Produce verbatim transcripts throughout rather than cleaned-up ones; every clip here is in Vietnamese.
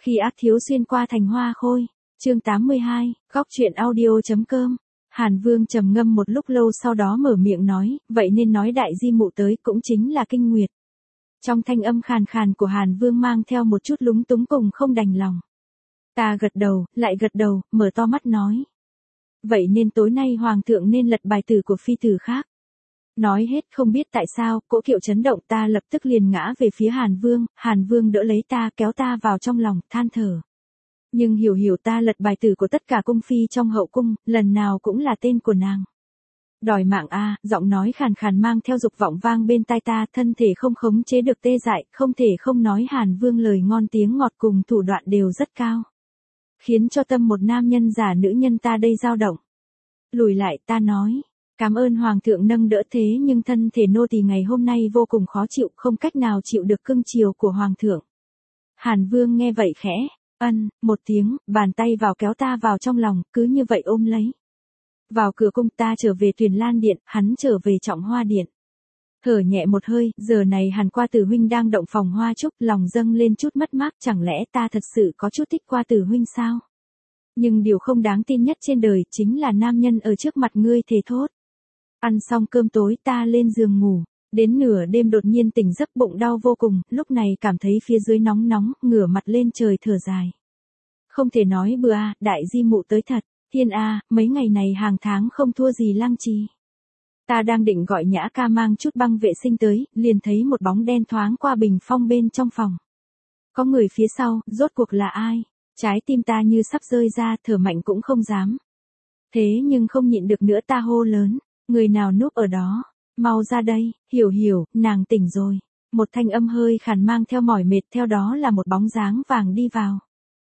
Khi ác thiếu xuyên qua thành hoa khôi, chương tám mươi hai, góc truyện audio.com. Hàn Vương trầm ngâm một lúc lâu sau đó mở miệng nói, vậy nên nói đại di mụ tới cũng chính là kinh nguyệt. Trong thanh âm khàn khàn của Hàn Vương mang theo một chút lúng túng cùng không đành lòng. Ta gật đầu, lại gật đầu, mở to mắt nói. Vậy nên tối nay Hoàng thượng nên lật bài tử của phi tử khác. Nói hết không biết tại sao, cỗ kiệu chấn động ta lập tức liền ngã về phía Hàn Vương, Hàn Vương đỡ lấy ta kéo ta vào trong lòng, than thở. Nhưng hiểu hiểu ta lật bài tử của tất cả cung phi trong hậu cung, lần nào cũng là tên của nàng. Đòi mạng a, giọng nói khàn khàn mang theo dục vọng vang bên tai ta, thân thể không khống chế được tê dại, không thể không nói Hàn Vương lời ngon tiếng ngọt cùng thủ đoạn đều rất cao. Khiến cho tâm một nam nhân giả nữ nhân ta đây dao động. Lùi lại ta nói. Cảm ơn Hoàng thượng nâng đỡ thế nhưng thân thể nô tỳ ngày hôm nay vô cùng khó chịu, không cách nào chịu được cưng chiều của Hoàng thượng. Hàn Vương nghe vậy khẽ, ân, một tiếng, bàn tay vào kéo ta vào trong lòng, cứ như vậy ôm lấy. Vào cửa cung ta trở về Tuyền Lan Điện, hắn trở về Trọng Hoa Điện. Thở nhẹ một hơi, giờ này Hàn Qua Tử huynh đang động phòng hoa trúc, lòng dâng lên chút mất mát, chẳng lẽ ta thật sự có chút thích Qua Tử huynh sao? Nhưng điều không đáng tin nhất trên đời chính là nam nhân ở trước mặt ngươi thề thốt. Ăn xong cơm tối ta lên giường ngủ, đến nửa đêm đột nhiên tỉnh giấc bụng đau vô cùng, lúc này cảm thấy phía dưới nóng nóng, ngửa mặt lên trời thở dài. Không thể nói bừa a, đại di mụ tới thật, thiên a, mấy ngày này hàng tháng không thua gì Lăng Trì. Ta đang định gọi Nhã ca mang chút băng vệ sinh tới, liền thấy một bóng đen thoáng qua bình phong bên trong phòng. Có người phía sau, rốt cuộc là ai? Trái tim ta như sắp rơi ra, thở mạnh cũng không dám. Thế nhưng không nhịn được nữa ta hô lớn. Người nào núp ở đó, mau ra đây, hiểu hiểu, nàng tỉnh rồi. Một thanh âm hơi khàn mang theo mỏi mệt, theo đó là một bóng dáng vàng đi vào.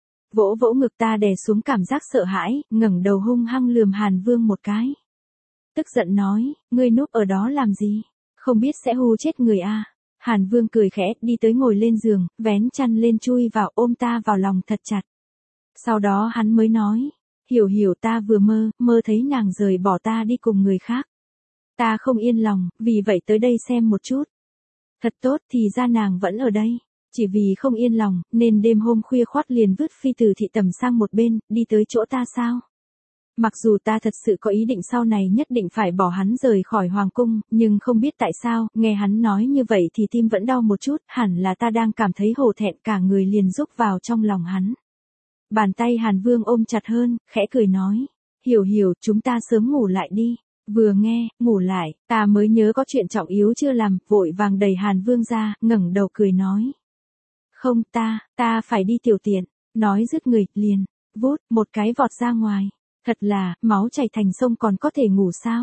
Vỗ vỗ ngực ta đè xuống cảm giác sợ hãi, ngẩng đầu hung hăng lườm Hàn Vương một cái. Tức giận nói, ngươi núp ở đó làm gì, không biết sẽ hù chết người a. Hàn Vương cười khẽ, đi tới ngồi lên giường, vén chăn lên chui vào ôm ta vào lòng thật chặt. Sau đó hắn mới nói, hiểu hiểu ta vừa mơ, mơ thấy nàng rời bỏ ta đi cùng người khác. Ta không yên lòng, vì vậy tới đây xem một chút. Thật tốt thì ra nàng vẫn ở đây. Chỉ vì không yên lòng, nên đêm hôm khuya khoắt liền vứt phi tử thị tầm sang một bên, đi tới chỗ ta sao? Mặc dù ta thật sự có ý định sau này nhất định phải bỏ hắn rời khỏi hoàng cung, nhưng không biết tại sao, nghe hắn nói như vậy thì tim vẫn đau một chút, hẳn là ta đang cảm thấy hổ thẹn cả người liền rúc vào trong lòng hắn. Bàn tay Hàn Vương ôm chặt hơn, khẽ cười nói, hiểu hiểu, chúng ta sớm ngủ lại đi. Vừa nghe, ngủ lại, ta mới nhớ có chuyện trọng yếu chưa làm, vội vàng đẩy Hàn Vương ra, ngẩng đầu cười nói. Không ta, ta phải đi tiểu tiện, nói dứt người, liền, vút, một cái vọt ra ngoài. Thật là, máu chảy thành sông còn có thể ngủ sao?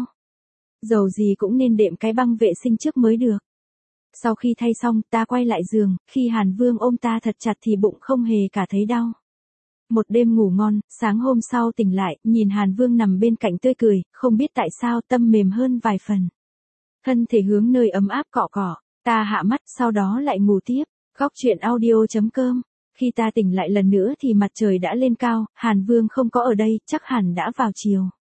Dầu gì cũng nên đệm cái băng vệ sinh trước mới được. Sau khi thay xong, ta quay lại giường, khi Hàn Vương ôm ta thật chặt thì bụng không hề cả thấy đau. Một đêm ngủ ngon, sáng hôm sau tỉnh lại, nhìn Hàn Vương nằm bên cạnh tươi cười, không biết tại sao tâm mềm hơn vài phần. Thân thể hướng nơi ấm áp cọ cọ, ta hạ mắt sau đó lại ngủ tiếp. Góc truyện audio.com. Khi ta tỉnh lại lần nữa thì mặt trời đã lên cao, Hàn Vương không có ở đây, chắc hẳn đã vào chiều.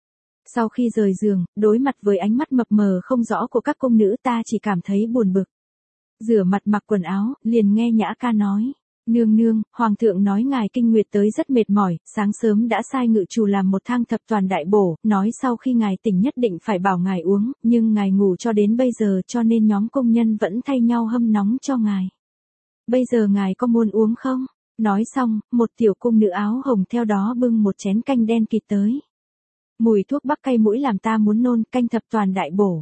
Sau khi rời giường, đối mặt với ánh mắt mập mờ không rõ của các cung nữ ta chỉ cảm thấy buồn bực. Rửa mặt mặc quần áo, liền nghe Nhã ca nói. Nương nương, Hoàng thượng nói ngài kinh nguyệt tới rất mệt mỏi, sáng sớm đã sai ngự chủ làm một thang thập toàn đại bổ, nói sau khi ngài tỉnh nhất định phải bảo ngài uống, nhưng ngài ngủ cho đến bây giờ cho nên nhóm công nhân vẫn thay nhau hâm nóng cho ngài. Bây giờ ngài có muốn uống không? Nói xong, một tiểu cung nữ áo hồng theo đó bưng một chén canh đen kịt tới. Mùi thuốc bắc cay mũi làm ta muốn nôn, canh thập toàn đại bổ.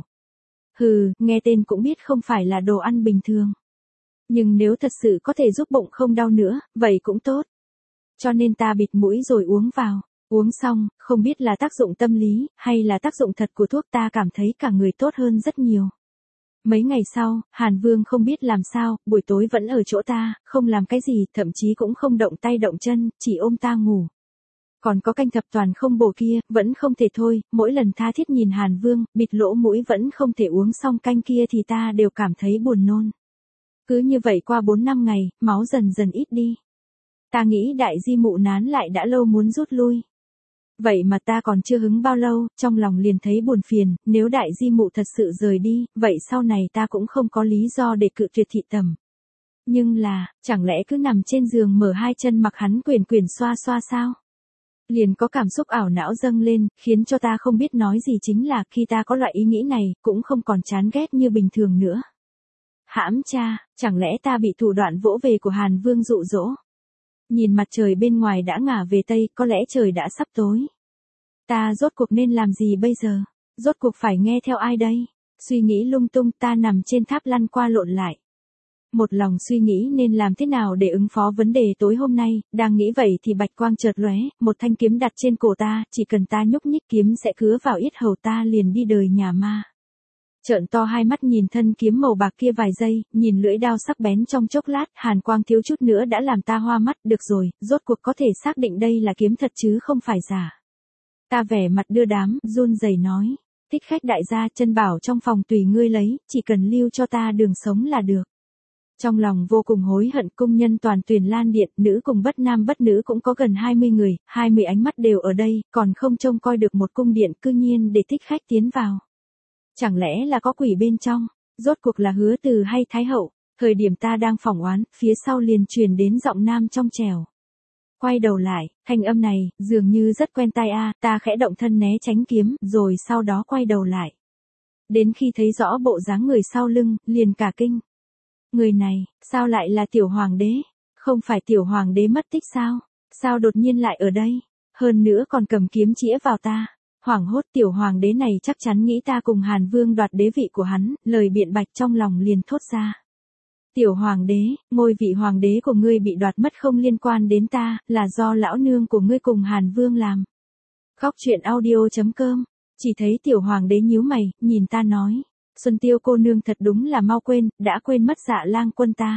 Hừ, nghe tên cũng biết không phải là đồ ăn bình thường. Nhưng nếu thật sự có thể giúp bụng không đau nữa, vậy cũng tốt. Cho nên ta bịt mũi rồi uống vào. Uống xong, không biết là tác dụng tâm lý, hay là tác dụng thật của thuốc ta cảm thấy cả người tốt hơn rất nhiều. Mấy ngày sau, Hàn Vương không biết làm sao, buổi tối vẫn ở chỗ ta, không làm cái gì, thậm chí cũng không động tay động chân, chỉ ôm ta ngủ. Còn có canh thập toàn không bổ kia, vẫn không thể thôi, mỗi lần tha thiết nhìn Hàn Vương, bịt lỗ mũi vẫn không thể uống xong canh kia thì ta đều cảm thấy buồn nôn. Cứ như vậy qua bốn năm ngày, máu dần dần ít đi. Ta nghĩ đại di mụ nán lại đã lâu muốn rút lui. Vậy mà ta còn chưa hứng bao lâu, trong lòng liền thấy buồn phiền, nếu đại di mụ thật sự rời đi, vậy sau này ta cũng không có lý do để cự tuyệt thị tầm. Nhưng là, chẳng lẽ cứ nằm trên giường mở hai chân mặc hắn quyền quyền xoa xoa sao? Liền có cảm xúc ảo não dâng lên, khiến cho ta không biết nói gì chính là khi ta có loại ý nghĩ này, cũng không còn chán ghét như bình thường nữa. Hãm cha, chẳng lẽ ta bị thủ đoạn vỗ về của Hàn Vương dụ dỗ? Nhìn mặt trời bên ngoài đã ngả về Tây, có lẽ trời đã sắp tối. Ta rốt cuộc nên làm gì bây giờ? Rốt cuộc phải nghe theo ai đây? Suy nghĩ lung tung, ta nằm trên tháp lăn qua lộn lại. Một lòng suy nghĩ nên làm thế nào để ứng phó vấn đề tối hôm nay, đang nghĩ vậy thì bạch quang chợt lóe, một thanh kiếm đặt trên cổ ta, chỉ cần ta nhúc nhích kiếm sẽ cứa vào yết hầu ta liền đi đời nhà ma. Trợn to hai mắt nhìn thân kiếm màu bạc kia vài giây, nhìn lưỡi đao sắc bén trong chốc lát, hàn quang thiếu chút nữa đã làm ta hoa mắt, được rồi, rốt cuộc có thể xác định đây là kiếm thật chứ không phải giả. Ta vẻ mặt đưa đám, run rẩy nói, thích khách đại gia, chân bảo trong phòng tùy ngươi lấy, chỉ cần lưu cho ta đường sống là được. Trong lòng vô cùng hối hận, cung nhân toàn Tuyền Lan Điện, nữ cùng bất nam bất nữ cũng có gần hai mươi người, hai mươi ánh mắt đều ở đây, còn không trông coi được một cung điện, cư nhiên để thích khách tiến vào. Chẳng lẽ là có quỷ bên trong? Rốt cuộc là Hứa Từ hay Thái Hậu? Thời điểm ta đang phỏng oán, phía sau liền truyền đến giọng nam trong trẻo. Quay đầu lại, thanh âm này, dường như rất quen tai a, ta khẽ động thân né tránh kiếm, rồi sau đó quay đầu lại. Đến khi thấy rõ bộ dáng người sau lưng, liền cả kinh. Người này, sao lại là tiểu hoàng đế? Không phải tiểu hoàng đế mất tích sao? Sao đột nhiên lại ở đây? Hơn nữa còn cầm kiếm chĩa vào ta. Hoảng hốt, tiểu hoàng đế này chắc chắn nghĩ ta cùng Hàn Vương đoạt đế vị của hắn, lời biện bạch trong lòng liền thốt ra. Tiểu hoàng đế, ngôi vị hoàng đế của ngươi bị đoạt mất không liên quan đến ta, là do lão nương của ngươi cùng Hàn Vương làm. Khóc chuyện audio chấm com, chỉ thấy tiểu hoàng đế nhíu mày, nhìn ta nói. Xuân Tiêu cô nương thật đúng là mau quên, đã quên mất Dạ Lang Quân ta.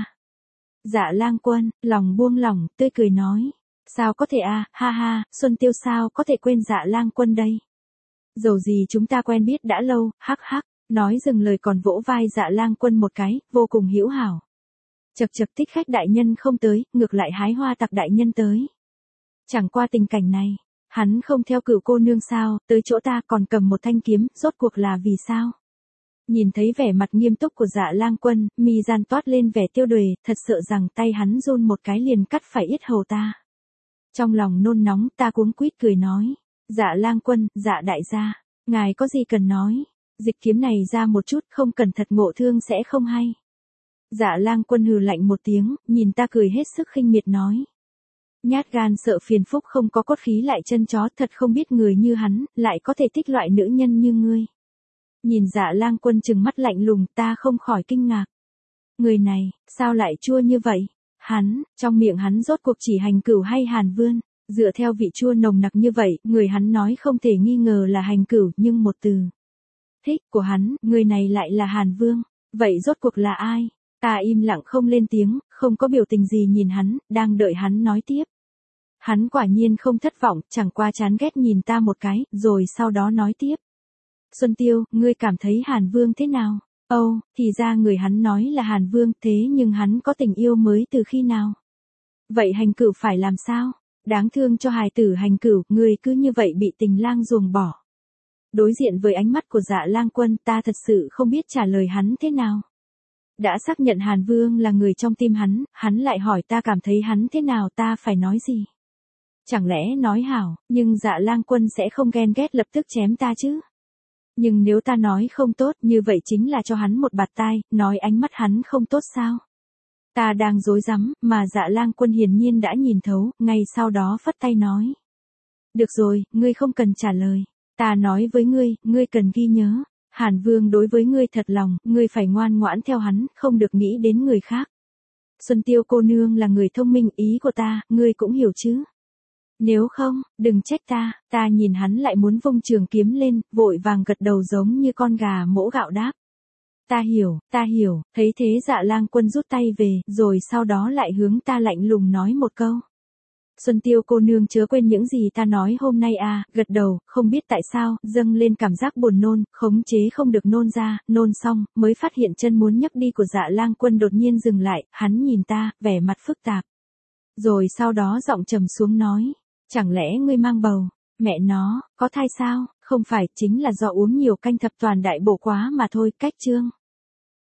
Dạ Lang Quân, lòng buông lỏng, tươi cười nói. Sao có thể à, ha ha, Xuân Tiêu sao có thể quên Dạ Lang Quân đây? Dầu gì chúng ta quen biết đã lâu, hắc hắc, nói dừng lời còn vỗ vai Dạ Lang Quân một cái, vô cùng hữu hảo. Chật chật, thích khách đại nhân không tới, ngược lại hái hoa tặc đại nhân tới. Chẳng qua tình cảnh này, hắn không theo cửu cô nương sao, tới chỗ ta còn cầm một thanh kiếm, rốt cuộc là vì sao? Nhìn thấy vẻ mặt nghiêm túc của Dạ Lang Quân, mi gian toát lên vẻ tiêu đuề, thật sợ rằng tay hắn run một cái liền cắt phải yết hầu ta. Trong lòng nôn nóng, ta cuống quýt cười nói. Dạ Lang Quân, Dạ đại gia, ngài có gì cần nói, dịch kiếm này ra một chút, không cần thật ngộ thương sẽ không hay. Dạ Lang Quân hừ lạnh một tiếng, nhìn ta cười hết sức khinh miệt nói. Nhát gan sợ phiền phúc không có cốt khí lại chân chó, thật không biết người như hắn, lại có thể thích loại nữ nhân như ngươi. Nhìn Dạ Lang Quân trừng mắt lạnh lùng, ta không khỏi kinh ngạc. Người này, sao lại chua như vậy? Hắn, trong miệng hắn rốt cuộc chỉ Hành Cửu hay Hàn Vương? Dựa theo vị chua nồng nặc như vậy, người hắn nói không thể nghi ngờ là Hành Cửu, nhưng một từ thích của hắn, người này lại là Hàn Vương. Vậy rốt cuộc là ai? Ta im lặng không lên tiếng, không có biểu tình gì nhìn hắn, đang đợi hắn nói tiếp. Hắn quả nhiên không thất vọng, chẳng qua chán ghét nhìn ta một cái, rồi sau đó nói tiếp. Xuân Tiêu, ngươi cảm thấy Hàn Vương thế nào? Âu, oh, thì ra người hắn nói là Hàn Vương, thế nhưng hắn có tình yêu mới từ khi nào? Vậy Hành Cửu phải làm sao? Đáng thương cho hài tử Hành Cửu, người cứ như vậy bị tình lang ruồng bỏ. Đối diện với ánh mắt của Dạ Lang Quân, ta thật sự không biết trả lời hắn thế nào. Đã xác nhận Hàn Vương là người trong tim hắn, hắn lại hỏi ta cảm thấy hắn thế nào, ta phải nói gì? Chẳng lẽ nói hảo, nhưng Dạ Lang Quân sẽ không ghen ghét lập tức chém ta chứ? Nhưng nếu ta nói không tốt, như vậy chính là cho hắn một bạt tai, nói ánh mắt hắn không tốt sao? Ta đang rối rắm, mà Dạ Lang Quân hiển nhiên đã nhìn thấu, ngay sau đó phất tay nói. Được rồi, ngươi không cần trả lời. Ta nói với ngươi, ngươi cần ghi nhớ. Hàn Vương đối với ngươi thật lòng, ngươi phải ngoan ngoãn theo hắn, không được nghĩ đến người khác. Xuân Tiêu cô nương là người thông minh, ý của ta, ngươi cũng hiểu chứ. Nếu không, đừng trách ta, ta nhìn hắn lại muốn vung trường kiếm lên, vội vàng gật đầu giống như con gà mỗ gạo đáp. Ta hiểu, ta hiểu, thấy thế Dạ Lang Quân rút tay về, rồi sau đó lại hướng ta lạnh lùng nói một câu. Xuân Tiêu cô nương chớ quên những gì ta nói hôm nay à, gật đầu, không biết tại sao, dâng lên cảm giác buồn nôn, khống chế không được nôn ra, nôn xong, mới phát hiện chân muốn nhấc đi của Dạ Lang Quân đột nhiên dừng lại, hắn nhìn ta, vẻ mặt phức tạp. Rồi sau đó giọng trầm xuống nói, chẳng lẽ ngươi mang bầu, mẹ nó, có thai sao, không phải, chính là do uống nhiều canh thập toàn đại bổ quá mà thôi, cách chương.